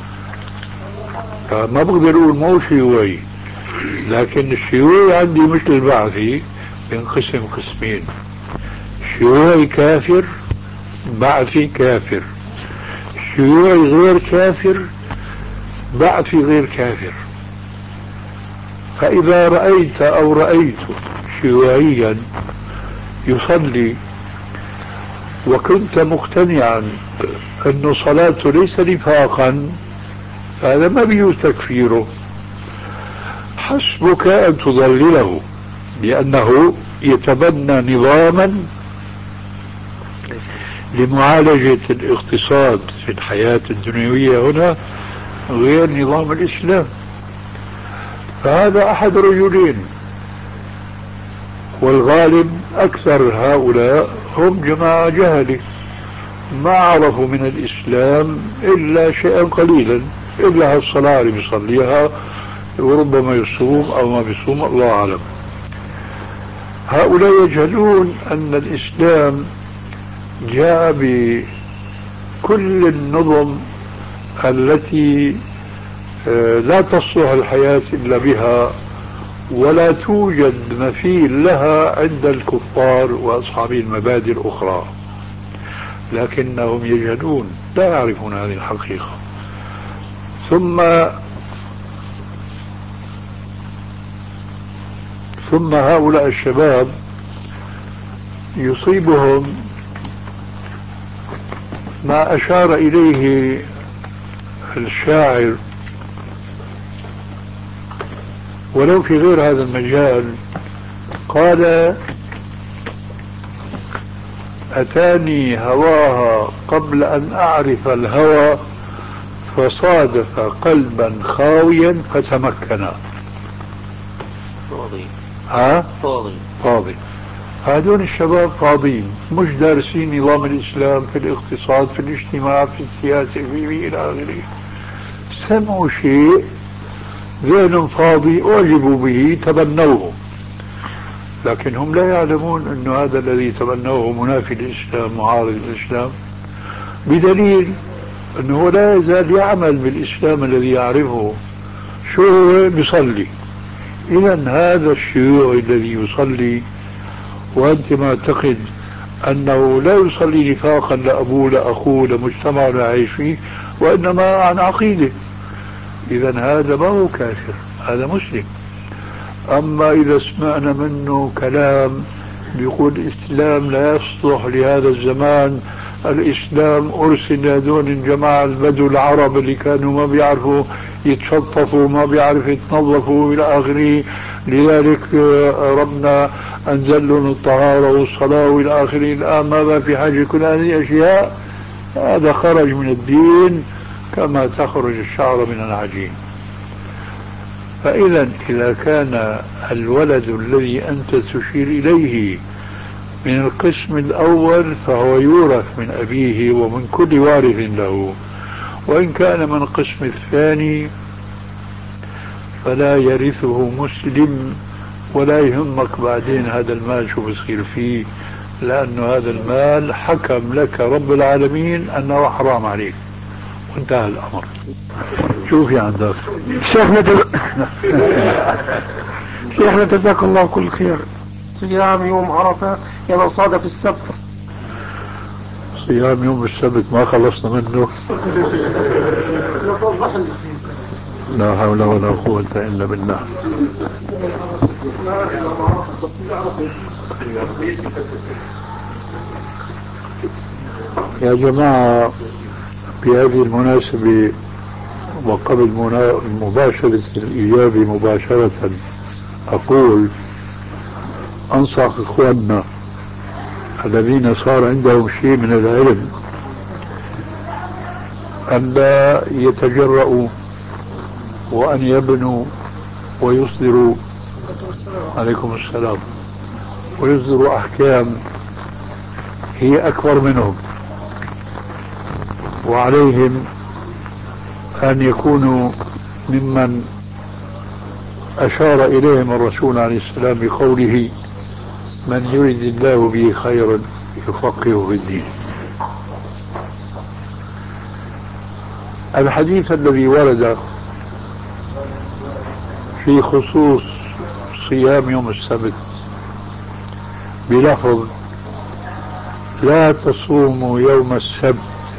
ما بقدر اقول مو شيوعي. لكن الشيوعي عندي مثل البعثي ينقسم قسمين: شيوعي كافر، بعثي كافر. شيوعي غير كافر، بعثي غير كافر. فإذا رأيت أو رأيت شيوعيا يصلي وكنت مقتنعا أن صلاته ليس نفاقا، هذا ما بيجوز تكفيره، حسبك أن تضلله، لأنه يتبنى نظاما لمعالجة الاقتصاد في الحياة الدنيوية هنا غير نظام الإسلام. فهذا أحد رجلين، والغالب أكثر هؤلاء هم جماعة جهلة ما عرفوا من الإسلام إلا شيئا قليلا، إلا الصلاة اللي بيصليها وربما يصوم أو ما بيصوم، الله أعلم. هؤلاء يجهلون أن الإسلام جاء بكل النظم التي لا تصلح الحياة إلا بها، ولا توجد مثيل لها عند الكفار وأصحاب المبادئ الأخرى، لكنهم يجهلون، لا يعرفون هذه الحقيقة. ثم هؤلاء الشباب يصيبهم ما أشار إليه الشاعر، ولو في غير هذا المجال. قال: أتاني هواها قبل أن أعرف الهوى، فصادف قلبا خاويا فتمكنا. فاضي. هذول الشباب فاضيين، مش دارسين نظام الإسلام في الاقتصاد، في الاجتماع، في السياسة، في إلى آخره. سمعوا شيء، ذهن فاضي، أعجبوا به، تبنوه، لكن هم لا يعلمون أن هذا الذي تبنوه منافي للإسلام، معارض الإسلام، بدليل أنه لا يزال يعمل بالإسلام الذي يعرفه. شو هو؟ بيصلي. إذا هذا الشيوعي الذي يصلي وأنت معتقد أنه لا يصلي نفاقا لأبوه لأخوه لمجتمع لا يعيش فيه، وإنما عن عقيدة، إذا هذا ما هو كافر، هذا مسلم. أما إذا سمعنا منه كلام بيقول الإسلام لا يصلح لهذا الزمان، الإسلام أرسل لهذول الجماعة البدو العرب اللي كانوا ما بيعرفوا يتشطفوا، ما بيعرفوا يتنظفوا إلى آخره، لذلك ربنا أنزل لهم الطهارة والصلاة وإلى آخره، الآن ما في حاجة كل هذه الأشياء. هذا خرج من الدين كما تخرج الشعر من العجين. فإذا إذا كان الولد الذي أنت تشير إليه من القسم الأول فهو يورث من أبيه ومن كل وارث له، وإن كان من القسم الثاني فلا يرثه مسلم، ولا يهمك بعدين هذا المال شو بصير فيه، لأن هذا المال حكم لك رب العالمين أنه حرام عليك، وانتهى الأمر. شوفي عندك شيخنا جزاك الله كل خير. صيام يوم عرفة إذا صادف السبت. صيام يوم السبت ما خلصنا منه. لا حول ولا قوة إلا بالله. يا جماعة، بهذه المناسبة وقبل مباشرة الإجابة مباشرة أقول أنصح إخواننا الذين صار عندهم شيء من العلم أن لا يتجرؤوا وأن يبنوا ويصدروا عليكم السلام ويصدروا أحكام هي أكبر منهم، وعليهم أن يكونوا ممن أشار إليهم الرسول عليه السلام بقوله من يريد الله به خيرا يفقهه في الدين. الحديث الذي ورد في خصوص صيام يوم السبت بلفظ لا تصوموا يوم السبت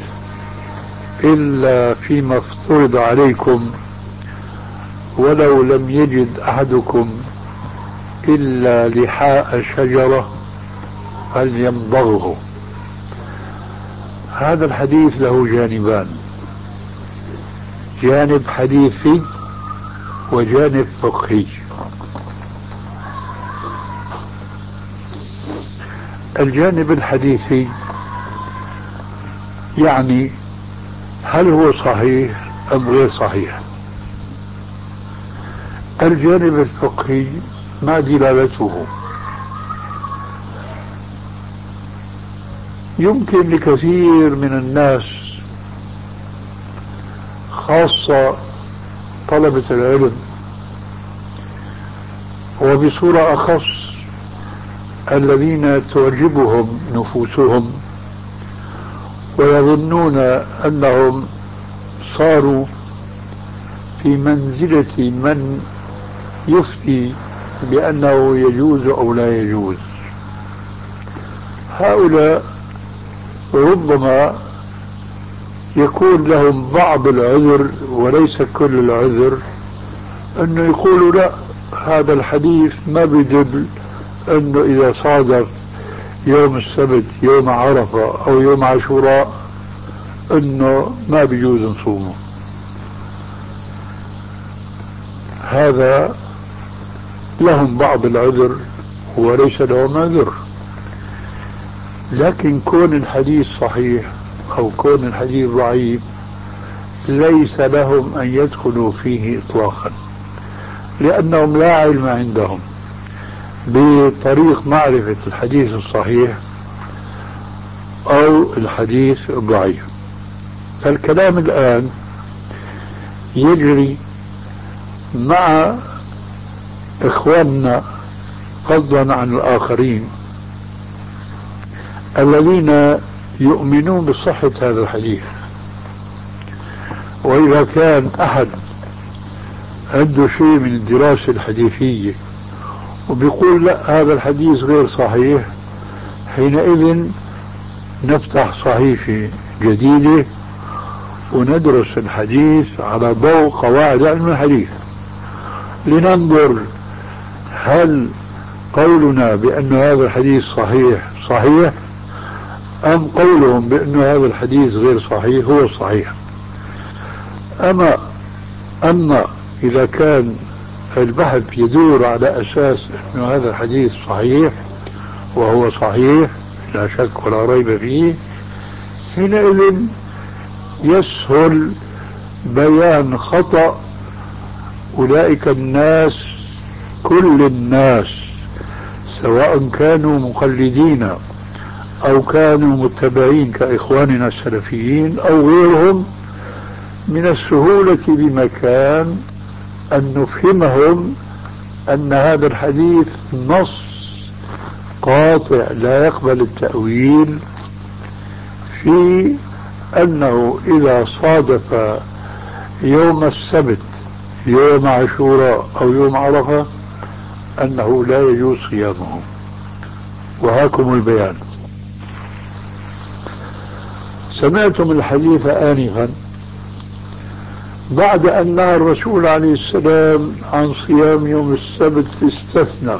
إلا فيما افترض عليكم ولو لم يجد أحدكم إلا لحاء شجرة فليمضغه. هذا الحديث له جانبان، جانب حديثي وجانب فقهي. الجانب الحديثي يعني هل هو صحيح أم غير صحيح؟ الجانب الفقهي ما دلالته؟ يمكن لكثير من الناس خاصة طلبة العلم وبصورة أخص الذين تعجبهم نفوسهم ويظنون أنهم صاروا في منزلة من يفتي بأنه يجوز أو لا يجوز، هؤلاء ربما يكون لهم بعض العذر وليس كل العذر، أنه يقولوا لا هذا الحديث ما بيدل أنه إذا صادف يوم السبت يوم عرفة أو يوم عاشوراء أنه ما بيجوز نصومه. هذا لهم بعض العذر وليس لهم عذر، لكن كون الحديث صحيح أو كون الحديث ضعيف ليس لهم أن يدخلوا فيه إطلاقا، لأنهم لا علم عندهم بطريق معرفة الحديث الصحيح أو الحديث الضعيف. فالكلام الآن يجري مع إخواننا فضلا عن الآخرين الذين يؤمنون بصحة هذا الحديث، وإذا كان أحد عنده شيء من الدراسة الحديثية وبيقول لا هذا الحديث غير صحيح، حينئذ نفتح صحيفة جديدة وندرس الحديث على ضوء قواعد علم الحديث لننظر هل قولنا بأن هذا الحديث صحيح أم قولهم بأن هذا الحديث غير صحيح هو الصحيح. أما إذا كان البحث يدور على أساس أن هذا الحديث صحيح وهو صحيح لا شك ولا ريب فيه، حينئذ يسهل بيان خطأ أولئك الناس، كل الناس سواء كانوا مقلدين أو كانوا متبعين كإخواننا السلفيين أو غيرهم، من السهولة بمكان أن نفهمهم أن هذا الحديث نص قاطع لا يقبل التأويل في أنه إذا صادف يوم السبت يوم عاشوراء أو يوم عرفة أنه لا يجوز صيامه. وهاكم البيان. سمعتم الحديث آنفا بعد أن نهى الرسول عليه السلام عن صيام يوم السبت استثنى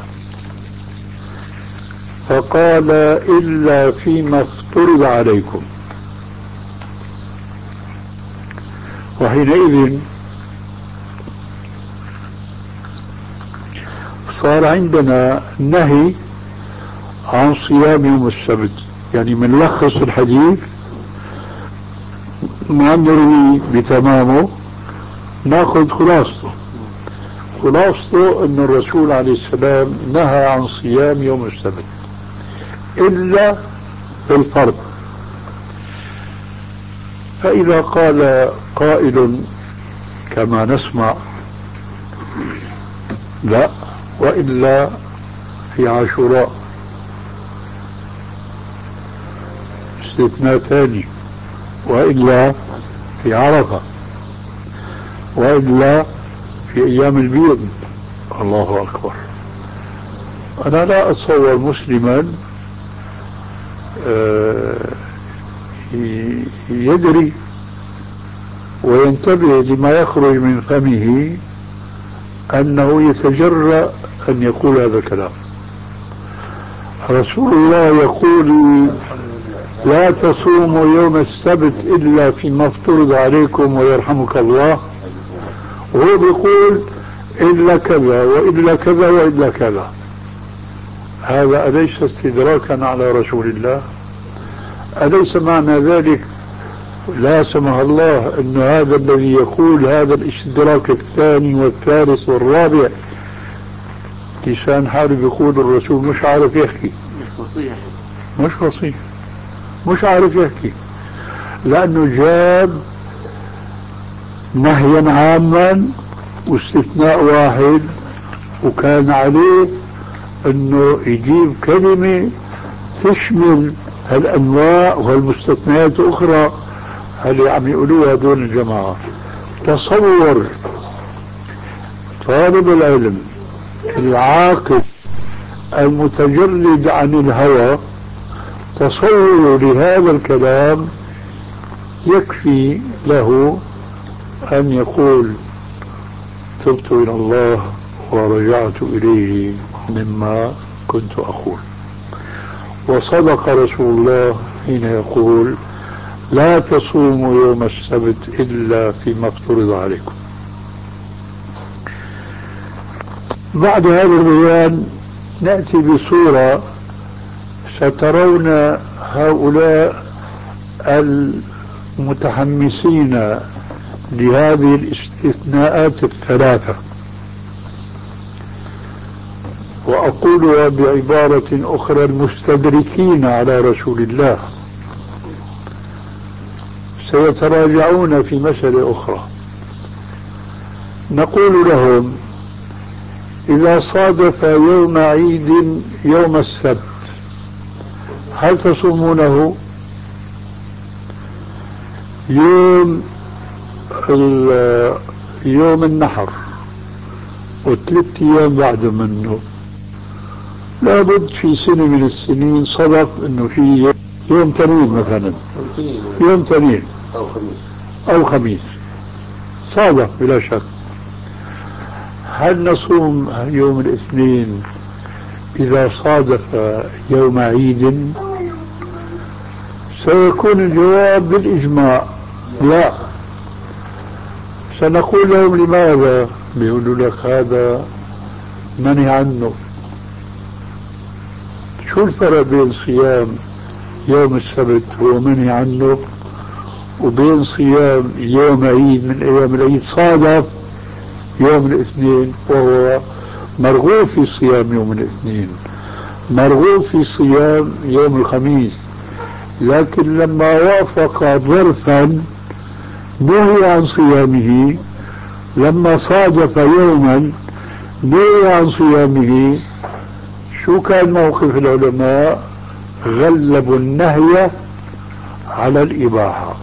فقال إلا فيما افترض عليكم، وحينئذ صار عندنا نهي عن صيام يوم السبت، يعني من لخص الحديث ما نروي بتمامه، ناخذ خلاصته. خلاصته أن الرسول عليه السلام نهى عن صيام يوم السبت إلا بالفرض. فإذا قال قائل كما نسمع لا وإلا في عاشوراء، استثناء ثاني، وإلا في عرفة، وإلا في أيام البيض، الله أكبر. أنا لا أتصور مسلما يدري وينتبه لما يخرج من فمه أنه يتجرأ أن يقول هذا الكلام. رسول الله يقول لا تصوموا يوم السبت إلا فيما افترض عليكم ويرحمك الله، وهو بيقول إلا كذا وإلا كذا وإلا كذا. هذا أليس استدراكا على رسول الله؟ أليس معنى ذلك لا سمح الله أن هذا الذي يقول هذا الاستدراك الثاني والثالث والرابع لسان حاله يقول الرسول مش عارف يحكي، مش فصيح، مش عارف يحكي، لأنه جاب نهيا عاما واستثناء واحد، وكان عليه أنه يجيب كلمة تشمل هالأنواع والمستثنيات أخرى اللي عم يقولوها هذول الجماعة. تصور طالب العلم العاقل المتجرد عن الهوى، تصور لهذا الكلام يكفي له أن يقول تبت إلى الله ورجعت إليه مما كنت أقول. وصدق رسول الله حين يقول لا تصوموا يوم السبت إلا فيما افترض عليكم. بعد هذا البيان نأتي بصورة سترون هؤلاء المتحمسين لهذه الاستثناءات الثلاثة، وأقولها بعبارة أخرى المستدركين على رسول الله، سيتراجعون في مسألة أخرى. نقول لهم إذا صادف يوم عيد يوم السبت هل تصومونه؟ يوم النحر وثلاث أيام بعد منه، لابد في سنة من السنين صدف انه في يوم تنين مثلا، يوم تنين او خميس صادف بلا شك. هل نصوم يوم الاثنين اذا صادف يوم عيد؟ سيكون الجواب بالاجماع لا. سنقول لهم لماذا؟ بيقولوا لك هذا منهي عنه. شو الفرق بين صيام يوم السبت هو منهي عنه وبين صيام يوم عيد من ايام العيد صادف يوم الاثنين وهو مرغوب في صيام يوم الاثنين، مرغوب في صيام يوم الخميس، لكن لما وافق ظرفا نهي عن صيامه، لما صادف يوما نهي عن صيامه. شو كان موقف العلماء؟ غلبوا النهي على الإباحة،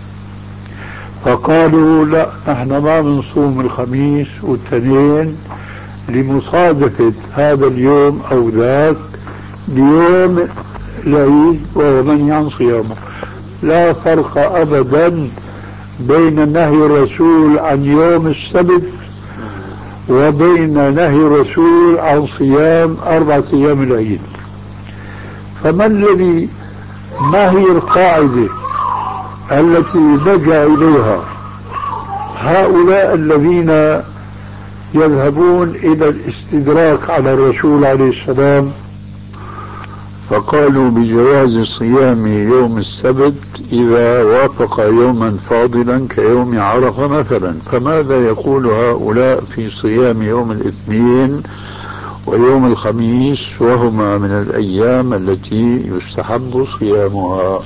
فقالوا لا نحن ما بنصوم الخميس والتنين لمصادفة هذا اليوم أو ذاك ليوم العيد وهو منهي عن صيامه. لا فرق أبدا بين نهي الرسول عن يوم السبت وبين نهي الرسول عن صيام 4 أيام العيد. فما الذي، ما هي القاعدة التي لجأ إليها هؤلاء الذين يذهبون إلى الاستدراك على الرسول عليه السلام فقالوا بجواز صيام يوم السبت إذا وافق يوما فاضلا كيوم عرفة مثلا، فماذا يقول هؤلاء في صيام يوم الاثنين ويوم الخميس وهما من الأيام التي يستحب صيامها؟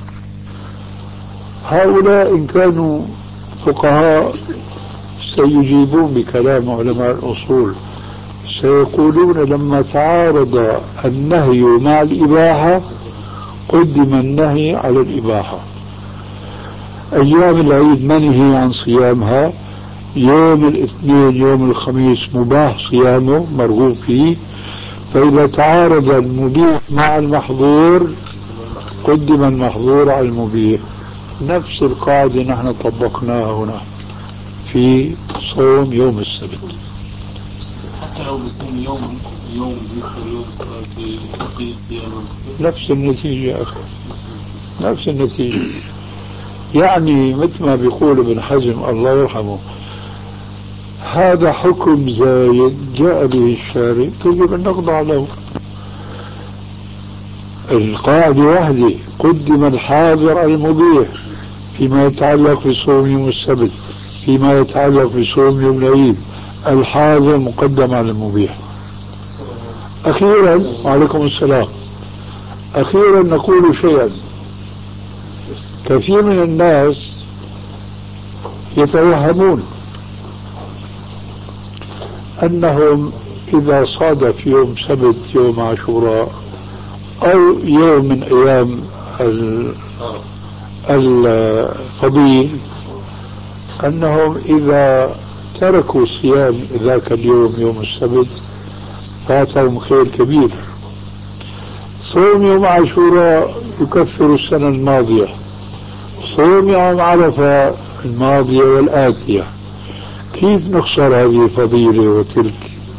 هؤلاء إن كانوا فقهاء سيجيبون بكلام علماء الأصول، سيقولون لما تعارض النهي مع الإباحة قدم النهي على الإباحة. أيام العيد منهي عن صيامها، يوم الاثنين يوم الخميس مباح صيامه مرغوب فيه، فإذا تعارض المبيح مع المحظور قدم المحظور على المبيح. نفس القاعدة نحن طبقناها هنا في صوم يوم السبت. حتى لو بصوم يوم نفس النتيجة يا أخي، نفس النتيجة. يعني مثل ما بيقول ابن حزم الله يرحمه، هذا حكم زايد جاء به الشارع يجب أن نخضع له. القاعدة واحدة، قدم الحاضر على المبيح فيما يتعلق بصوم يوم السبت، فيما يتعلق بصوم يوم العيد الحاضر مقدم على المبيح. أخيرا وعليكم السلام، أخيرا نقول شيئا. كثير من الناس يتوهمون أنهم إذا صادف يوم سبت يوم عاشوراء أو يوم من أيام الفضيل أنهم إذا تركوا صيام ذاك اليوم يوم السبت فاتهم خير كبير. صوم يوم عاشوراء يكفر السنة الماضية، صوم يوم عرفة الماضية والآتية، كيف نخسر هذه الفضيلة وتلك؟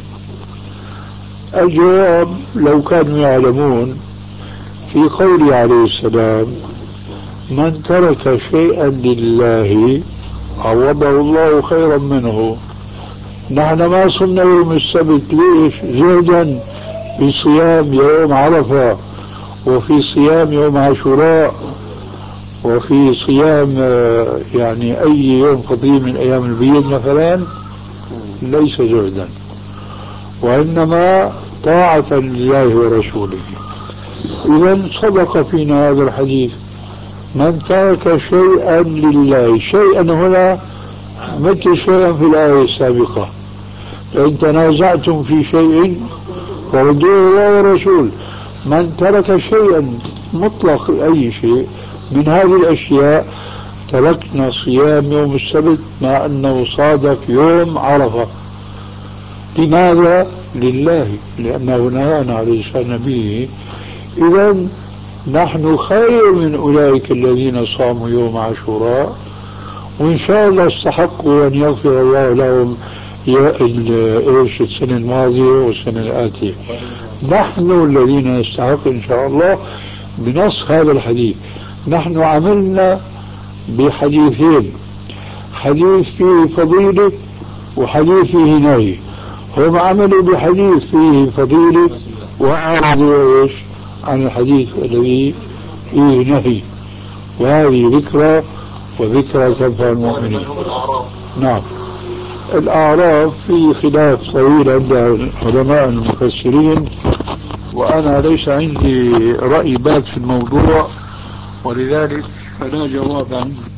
الجواب لو كانوا يعلمون في قوله عليه السلام من ترك شيئا لله عوضه الله خيرا منه. نحن ما صمنا يوم السبت ليش؟ زهدا في صيام يوم عرفة وفي صيام يوم عاشوراء وفي صيام يعني أي يوم فضيل من أيام البيض مثلا، ليس زهدا وإنما طاعة لله ورسوله. إذا صدق فينا هذا الحديث، من ترك شيئا لله، شيئا هنا مثل شيئا في الآية السابقة، فإن تنازعتم في شيء فردوه الله ورسول. من ترك شيئا مطلق أي شيء من هذه الأشياء، تركنا صيام يوم السبت مع أنه صادف يوم عرفة. لماذا؟ لله، لأنه نهانا على لسان نبيه. إذا نحن خير من أولئك الذين صاموا يوم عاشوراء، وإن شاء الله استحقوا أن يغفر الله لهم السنة الماضية والسنة الآتية. نحن الذين نستحق إن شاء الله بنص هذا الحديث. نحن عملنا بحديثين، حديث فيه فضيلة وحديث فيه نهي. هم عملوا بحديث فيه فضيلة وأعرضوا إيش عن الحديث الذي فيه نهي، وهذه ذكرى وذكرى تنفع المؤمنين. نعم. الأعراف في خلاف طويل عند علماء المفسرين، وأنا ليس عندي رأي بات في الموضوع، ولذلك فلا جواب عندي